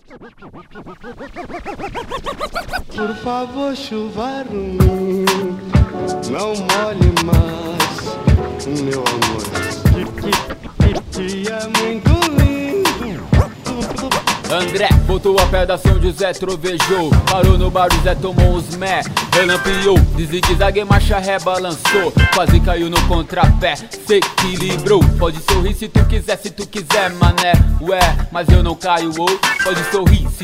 Por favor, chuva ruim, não molhe mais, meu amor, que é muito lindo. André botou a pedra, São José trovejou, parou no bar, o Zé tomou uns mé, relampeou, de zigue-zague marcha ré balançou, quase caiu no contrapé, se equilibrou. Pode sorrir se tu quiser mané, ué, mas eu não caio, ou pode sorrir se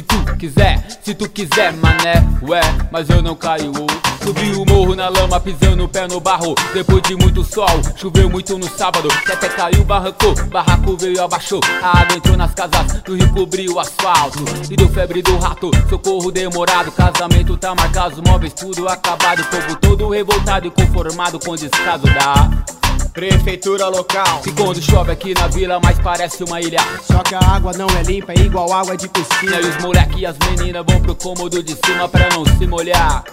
tu quiser mané, ué, mas eu não caio, ou. Subi o morro na lama, pisando o pé no barro, depois de muito sol, choveu muito no sábado, que até caiu, barraco veio, abaixou, a água entrou nas casas, do rio cobriu o asfalto, e deu febre do rato, socorro demorado, casamento tá marcado, os móveis tudo acabado, o povo todo revoltado e conformado com o descaso da prefeitura local. E quando chove aqui na vila, mais parece uma ilha. Só que a água não é limpa, é igual água de piscina. E os moleque e as meninas vão pro cômodo de cima pra não se molhar.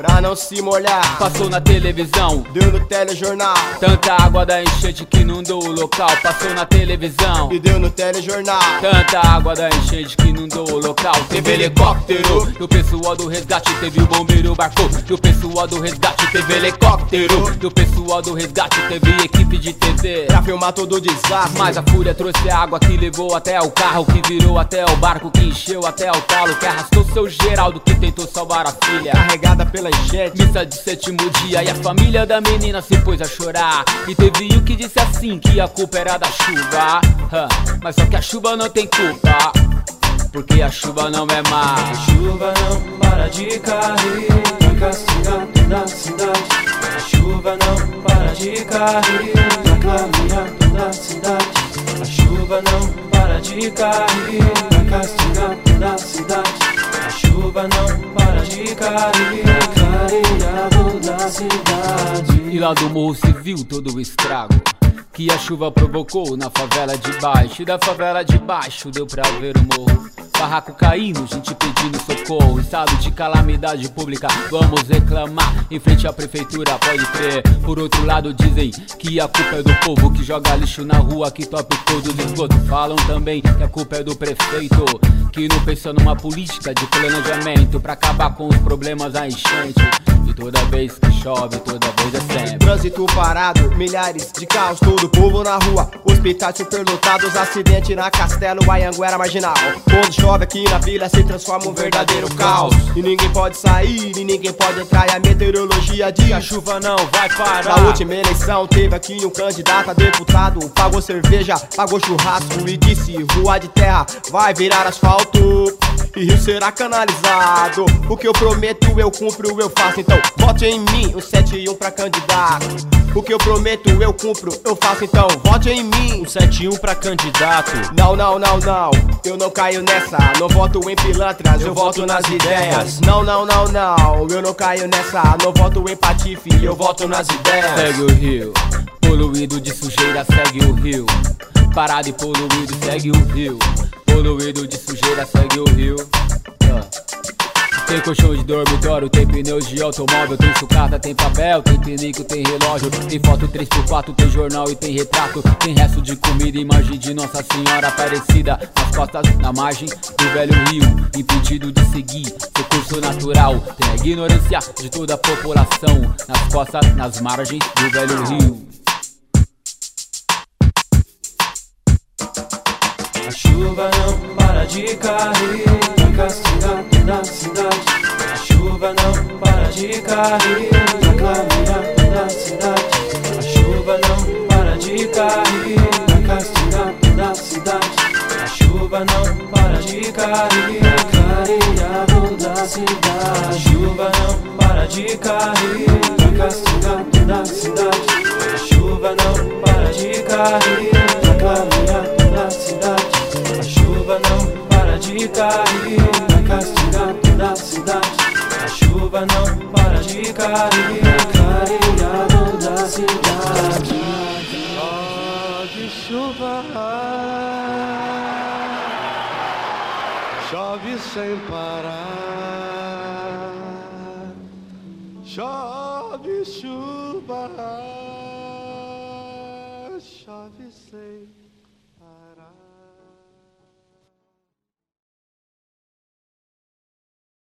Passou na televisão, deu no telejornal. Tanta água da enchente que inundou o local. Passou na televisão e deu no telejornal. Tanta água da enchente que inundou o local. Teve helicóptero do pessoal do resgate, teve o bombeiro barco do pessoal do resgate, teve helicóptero do pessoal do resgate, teve equipe de TV pra filmar todo o desastre. Mas a fúria trouxe a água que levou até o carro, que virou até o barco, que encheu até o talo, que arrastou seu Geraldo, que tentou salvar a filha, carregada pela enchente. Missa de sétimo dia e a família da menina se pôs a chorar. E teve um que disse assim, que a culpa era da chuva, mas só que a chuva não tem culpa, porque a chuva não é má. A chuva não para de cair, vai castigar toda a cidade. A chuva não para de cair, vai caminhar toda a cidade. A chuva não para de cair, vai castigar toda a cidade. A chuva não para de cair, vai clarear toda a cidade. E lá do morro se viu todo o estrago que a chuva provocou na favela de baixo. E da favela de baixo deu pra ver o morro, barraco caindo, gente pedindo socorro, estado de calamidade pública, vamos reclamar em frente à prefeitura, pode crer. Por outro lado dizem que a culpa é do povo que joga lixo na rua, que topa todo o esgoto. Falam também que a culpa é do prefeito, que não pensa numa política de planejamento pra acabar com os problemas da enchente. E toda vez que chove, toda vez é sempre trânsito parado, milhares de carros, todo o povo na rua, hospitais superlotados, acidente na Castelo, Anhanguera Marginal. Quando chove aqui na vila se transforma um verdadeiro caos, e ninguém pode sair, e ninguém pode entrar, e a meteorologia diz: a chuva não vai parar. Na última eleição teve aqui um candidato a deputado, pagou cerveja, pagou churrasco e disse: rua de terra vai virar asfalto e rio será canalizado. O que eu prometo eu cumpro, eu faço, então vote em mim, um 71 pra candidato. O que eu prometo eu cumpro, eu faço, então vote em mim, um 71 pra candidato. Não, não, não, não, eu não caio nessa, não voto em pilantras, eu voto nas ideias. Não, não, não, não, eu não caio nessa, não voto em patife, eu voto nas ideias. Segue o rio, poluído de sujeira, segue o rio. Parado e poluído, segue o rio. Poluído de sujeira, segue o rio. Tem colchão de dormitório, tem pneus de automóvel, tem sucata, tem papel, tem pinico, tem relógio, tem foto 3x4, tem jornal e tem retrato, tem resto de comida, imagem de Nossa Senhora Aparecida nas costas, na margem do velho rio, impedido de seguir seu curso natural. Tem a ignorância de toda a população nas costas, nas margens do velho rio. A chuva não para de cair, vai castigar toda a cidade. A chuva não para de cair, vai clarear toda a cidade. A chuva não para de cair, vai castigar toda a cidade. A chuva não para de cair, vai clarear toda a cidade. A chuva não para de cair, vai castigar toda a cidade. A chuva não para de cair, vai clarear toda a cidade. A chuva não para de cair, vai castigar toda a cidade. A chuva não para de cair, vai clarear toda a cidade. Chove chuva, chove sem parar. Chove chuva.